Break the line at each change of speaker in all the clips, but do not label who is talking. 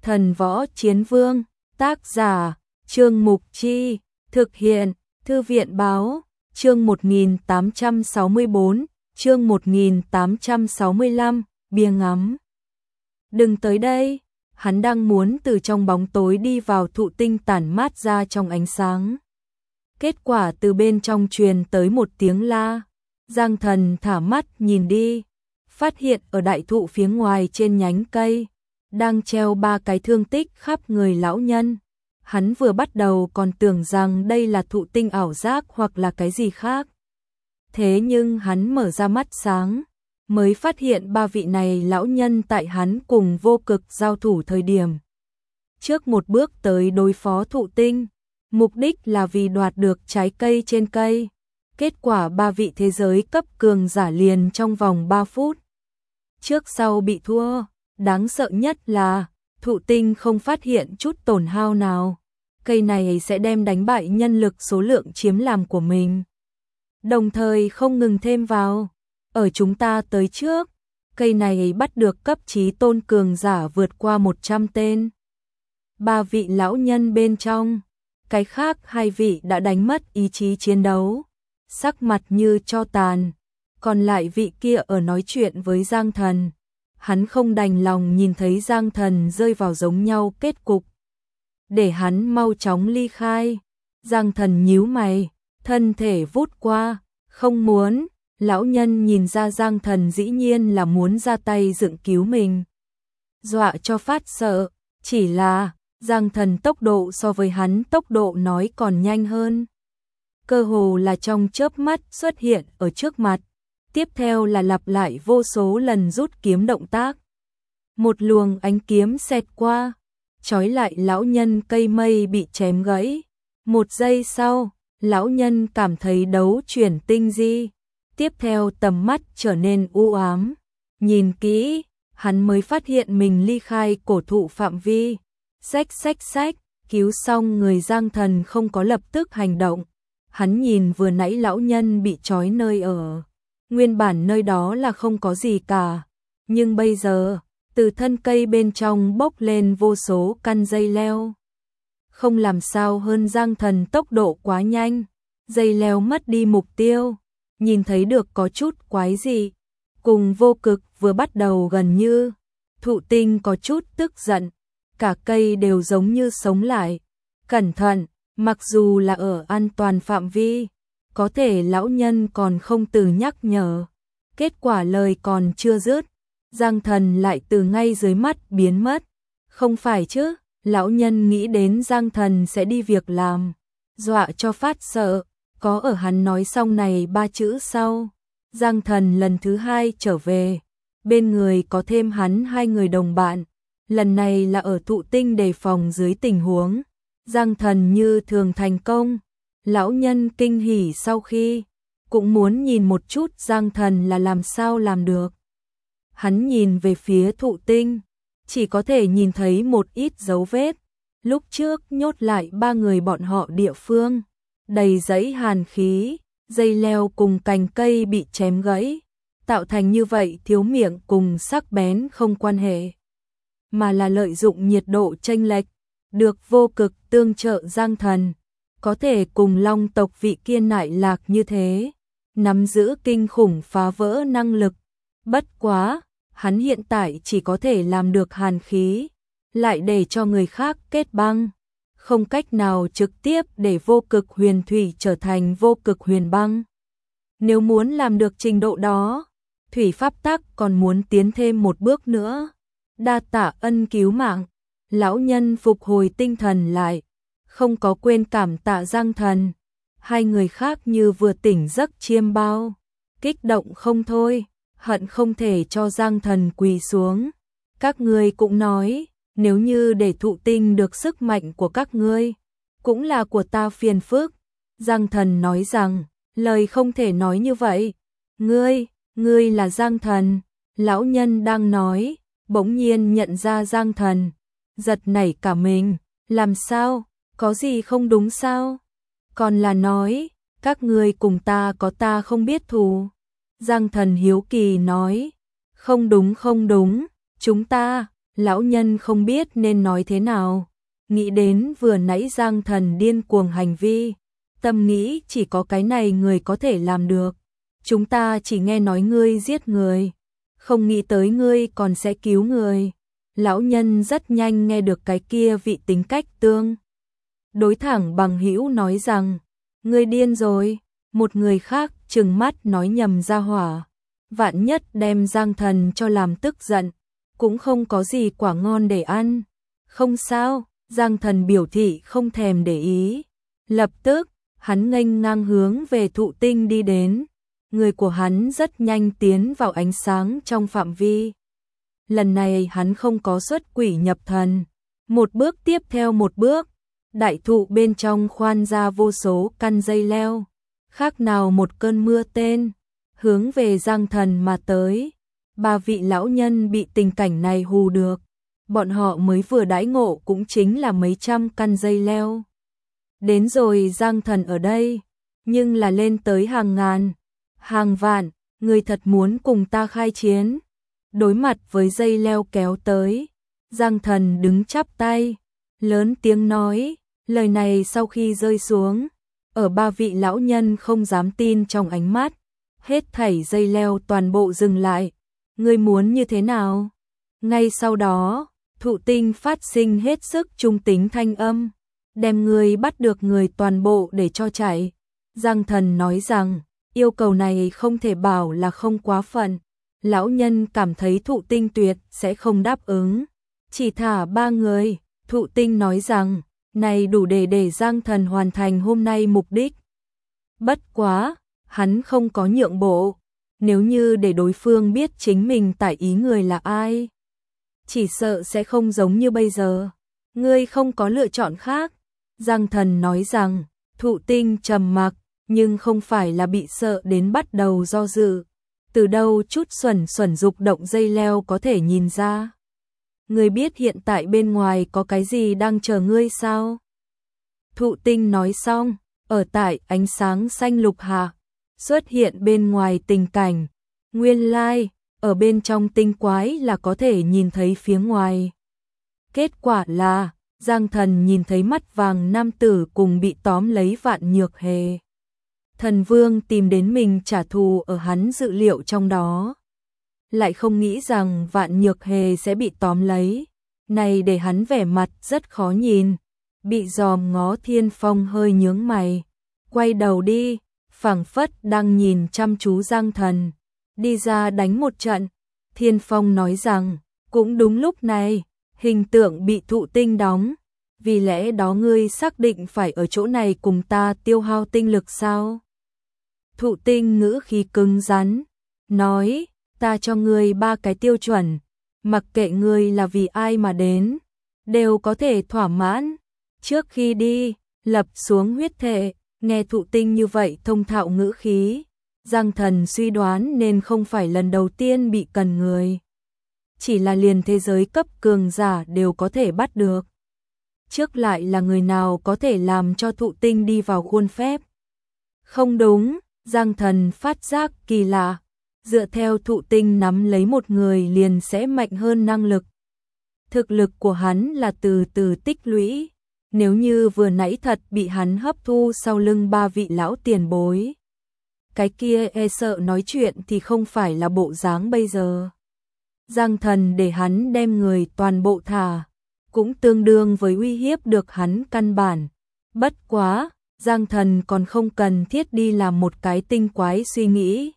Thần Võ Chiến Vương, tác giả, Trương Mục Chi, thực hiện, Thư viện Báo, chương 1864, chương 1865, bia ngắm. Đừng tới đây, hắn đang muốn từ trong bóng tối đi vào thụ tinh tản mát ra trong ánh sáng. Kết quả từ bên trong truyền tới một tiếng la, Giang Thần thả mắt nhìn đi, phát hiện ở đại thụ phía ngoài trên nhánh cây đang treo 3 cái thương tích khắp người lão nhân. Hắn vừa bắt đầu còn tưởng rằng đây là thụ tinh ảo giác hoặc là cái gì khác. Thế nhưng hắn mở ra mắt sáng, mới phát hiện 3 vị này lão nhân tại hắn cùng Vô Cực giao thủ thời điểm trước một bước tới đối phó thụ tinh, mục đích là vì đoạt được trái cây trên cây. Kết quả 3 vị thế giới cấp cường giả liền trong vòng 3 phút trước sau bị thua. Đáng sợ nhất là thụ tinh không phát hiện chút tổn hao nào. Cây này sẽ đem đánh bại nhân lực số lượng chiếm làm của mình. Đồng thời không ngừng thêm vào. Ở chúng ta tới trước, cây này bắt được cấp chí tôn cường giả vượt qua 100 tên. 3 vị lão nhân bên trong, cái khác 2 vị đã đánh mất ý chí chiến đấu, sắc mặt như tro tàn. Còn lại vị kia ở nói chuyện với Giang Thần. Hắn không đành lòng nhìn thấy Giang Thần rơi vào giống nhau kết cục. Để hắn mau chóng ly khai. Giang Thần nhíu mày, thân thể vút qua, không muốn. Lão nhân nhìn ra Giang Thần dĩ nhiên là muốn ra tay dựng cứu mình. Dọa cho phát sợ, chỉ là Giang Thần tốc độ so với hắn tốc độ nói còn nhanh hơn. Cơ hồ là trong chớp mắt xuất hiện ở trước mặt. Tiếp theo là lặp lại vô số lần rút kiếm động tác. Một luồng ánh kiếm xẹt qua, trói lại lão nhân, cây mây bị chém gãy. Một giây sau, lão nhân cảm thấy đấu chuyển tinh di. Tiếp theo tầm mắt trở nên u ám. Nhìn kỹ, hắn mới phát hiện mình ly khai cổ thụ phạm vi. Xách, cứu xong người Giang Thần không có lập tức hành động. Hắn nhìn vừa nãy lão nhân bị trói nơi ở. Nguyên bản nơi đó là không có gì cả, nhưng bây giờ, từ thân cây bên trong bốc lên vô số căn dây leo. Không làm sao hơn Giang Thần tốc độ quá nhanh, dây leo mất đi mục tiêu, nhìn thấy được có chút quái dị. Cùng Vô Cực vừa bắt đầu gần như, thụ tinh có chút tức giận, cả cây đều giống như sống lại. Cẩn thận, mặc dù là ở an toàn phạm vi. Có thể lão nhân còn không từ nhắc nhở. Kết quả lời còn chưa dứt, Giang Thần lại từ ngay dưới mắt biến mất. Không phải chứ, lão nhân nghĩ đến Giang Thần sẽ đi việc làm, dọa cho phát sợ. Có ở hắn nói xong này 3 chữ sau, Giang Thần lần thứ 2 trở về. Bên người có thêm hắn 2 người đồng bạn. Lần này là ở thụ tinh đề phòng dưới tình huống Giang Thần như thường thành công. Lão nhân kinh hỉ sau khi, cũng muốn nhìn một chút Giang Thần là làm sao làm được. Hắn nhìn về phía thụ tinh, chỉ có thể nhìn thấy một ít dấu vết. Lúc trước nhốt lại 3 người bọn họ địa phương, đầy dẫy hàn khí, dây leo cùng cành cây bị chém gãy, tạo thành như vậy thiếu miệng cùng sắc bén không quan hệ, mà là lợi dụng nhiệt độ chênh lệch, được Vô Cực tương trợ Giang Thần. Có thể cùng Long tộc vị kia nại lạc như thế, nắm giữ kinh khủng phá vỡ năng lực. Bất quá, hắn hiện tại chỉ có thể làm được hàn khí, lại để cho người khác kết băng. Không cách nào trực tiếp để Vô Cực huyền thủy trở thành Vô Cực huyền băng. Nếu muốn làm được trình độ đó, thủy pháp tắc còn muốn tiến thêm một bước nữa. Đa tạ ân cứu mạng, lão nhân phục hồi tinh thần lại. Không có quên cảm tạ Giang Thần. 2 người khác như vừa tỉnh giấc chiêm bao, kích động không thôi, hận không thể cho Giang Thần quỳ xuống. Các ngươi cũng nói, nếu như để thụ tinh được sức mạnh của các ngươi, cũng là của ta phiền phức. Giang Thần nói rằng, lời không thể nói như vậy. Ngươi là Giang Thần. Lão nhân đang nói, bỗng nhiên nhận ra Giang Thần, giật nảy cả mình. Làm sao? Có gì không đúng sao? Còn là nói, các ngươi cùng ta có ta không biết thù. Giang Thần hiếu kỳ nói, không đúng, chúng ta Lão nhân không biết nên nói thế nào, nghĩ đến vừa nãy Giang Thần điên cuồng hành vi, tâm nghĩ chỉ có cái này người có thể làm được. Chúng ta chỉ nghe nói ngươi giết người, không nghĩ tới ngươi còn sẽ cứu người. Lão nhân rất nhanh nghe được cái kia vị tính cách tương đối thẳng bằng hữu nói rằng, ngươi điên rồi. Một người khác trừng mắt nói nhầm ra hỏa, vạn nhất đem Giang Thần cho làm tức giận, cũng không có gì quả ngon để ăn. Không sao, Giang Thần biểu thị không thèm để ý. Lập tức, hắn nghênh ngang hướng về Thụ Tinh đi đến. Người của hắn rất nhanh tiến vào ánh sáng trong phạm vi. Lần này hắn không có xuất quỷ nhập thần. Một bước tiếp theo một bước, đại thụ bên trong khoan ra vô số căn dây leo, khác nào một cơn mưa tên, hướng về Giang Thần mà tới. Ba vị lão nhân bị tình cảnh này hù được, bọn họ mới vừa đãi ngộ cũng chính là mấy trăm căn dây leo. Đến rồi Giang Thần ở đây, nhưng là lên tới hàng ngàn, hàng vạn, người thật muốn cùng ta khai chiến. Đối mặt với dây leo kéo tới, Giang Thần đứng chắp tay, lớn tiếng nói, lời này sau khi rơi xuống, ở ba vị lão nhân không dám tin trong ánh mắt, hết thảy dây leo toàn bộ dừng lại. Ngươi muốn như thế nào? Ngay sau đó, Thụ Tinh phát sinh hết sức trung tính thanh âm, đem ngươi bắt được người toàn bộ để cho chạy. Giang Thần nói rằng, yêu cầu này không thể bảo là không quá phận. Lão nhân cảm thấy Thụ Tinh tuyệt sẽ không đáp ứng, chỉ thả 3 người. Thụ Tinh nói rằng, này đủ để Giang Thần hoàn thành hôm nay mục đích. Bất quá, hắn không có nhượng bộ, nếu như để đối phương biết chính mình tại ý người là ai, chỉ sợ sẽ không giống như bây giờ. Ngươi không có lựa chọn khác. Giang Thần nói rằng, Thụ Tinh trầm mặc, nhưng không phải là bị sợ đến bắt đầu do dự. Từ đâu chút xuẩn dục động dây leo có thể nhìn ra? Ngươi biết hiện tại bên ngoài có cái gì đang chờ ngươi sao? Thụ Tinh nói xong, ở tại ánh sáng xanh lục hạ, xuất hiện bên ngoài tình cảnh. Nguyên lai, ở bên trong tinh quái là có thể nhìn thấy phía ngoài. Kết quả là, Giang Thần nhìn thấy mắt vàng nam tử cùng bị tóm lấy Vạn Nhược Hề. Thần Vương tìm đến mình trả thù ở hắn dự liệu trong đó. Lại không nghĩ rằng Vạn Nhược Hề sẽ bị tóm lấy. Này để hắn vẻ mặt rất khó nhìn. Bị dòm ngó Thiên Phong hơi nhướng mày. Quay đầu đi, phảng phất đang nhìn chăm chú Giang Thần. Đi ra đánh một trận. Thiên Phong nói rằng, cũng đúng lúc này, hình tượng bị Thụ Tinh đóng. Vì lẽ đó ngươi xác định phải ở chỗ này cùng ta tiêu hao tinh lực sao? Thụ Tinh ngữ khí cứng rắn, nói, ta cho ngươi 3 cái tiêu chuẩn, mặc kệ ngươi là vì ai mà đến, đều có thể thỏa mãn. Trước khi đi, lập xuống huyết thệ. Nghe Thụ Tinh như vậy thông thạo ngữ khí, Giang Thần suy đoán nên không phải lần đầu tiên bị cần người. Chỉ là liền thế giới cấp cường giả đều có thể bắt được. Trước lại là người nào có thể làm cho Thụ Tinh đi vào khuôn phép? Không đúng, Giang Thần phát giác kỳ lạ. Dựa theo Thụ Tinh nắm lấy một người liền sẽ mạnh hơn năng lực. Thực lực của hắn là từ từ tích lũy. Nếu như vừa nãy thật bị hắn hấp thu sau lưng 3 vị lão tiền bối, cái kia e sợ nói chuyện thì không phải là bộ dáng bây giờ. Giang Thần để hắn đem người toàn bộ thả, cũng tương đương với uy hiếp được hắn căn bản. Bất quá, Giang Thần còn không cần thiết đi làm một cái tinh quái suy nghĩ.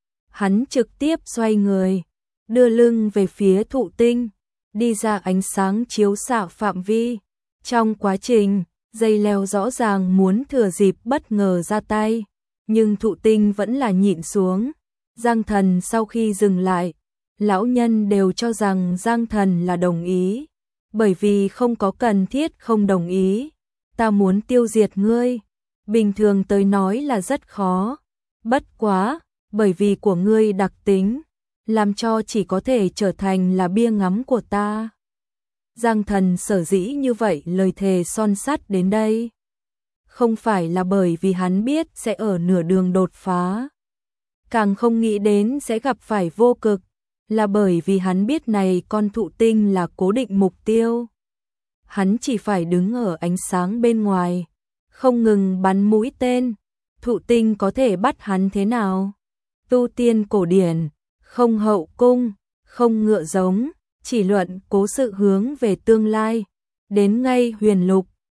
Hắn trực tiếp xoay người, đưa lưng về phía Thụ Tinh, đi ra ánh sáng chiếu xạ phạm vi. Trong quá trình, dây leo rõ ràng muốn thừa dịp bất ngờ ra tay, nhưng Thụ Tinh vẫn là nhịn xuống. Giang Thần sau khi dừng lại, lão nhân đều cho rằng Giang Thần là đồng ý, bởi vì không có cần thiết không đồng ý. Ta muốn tiêu diệt ngươi, bình thường tới nói là rất khó, bất quá, bởi vì của ngươi đặc tính, làm cho chỉ có thể trở thành là bia ngắm của ta. Giang Thần sở dĩ như vậy lời thề son sắt đến đây, không phải là bởi vì hắn biết sẽ ở nửa đường đột phá, càng không nghĩ đến sẽ gặp phải vô cực, là bởi vì hắn biết này con thụ tinh là cố định mục tiêu. Hắn chỉ phải đứng ở ánh sáng bên ngoài, không ngừng bắn mũi tên, thụ tinh có thể bắt hắn thế nào? Tu tiên cổ điển, không hậu cung, không ngựa giống, chỉ luận cố sự hướng về tương lai, đến ngay huyền lục,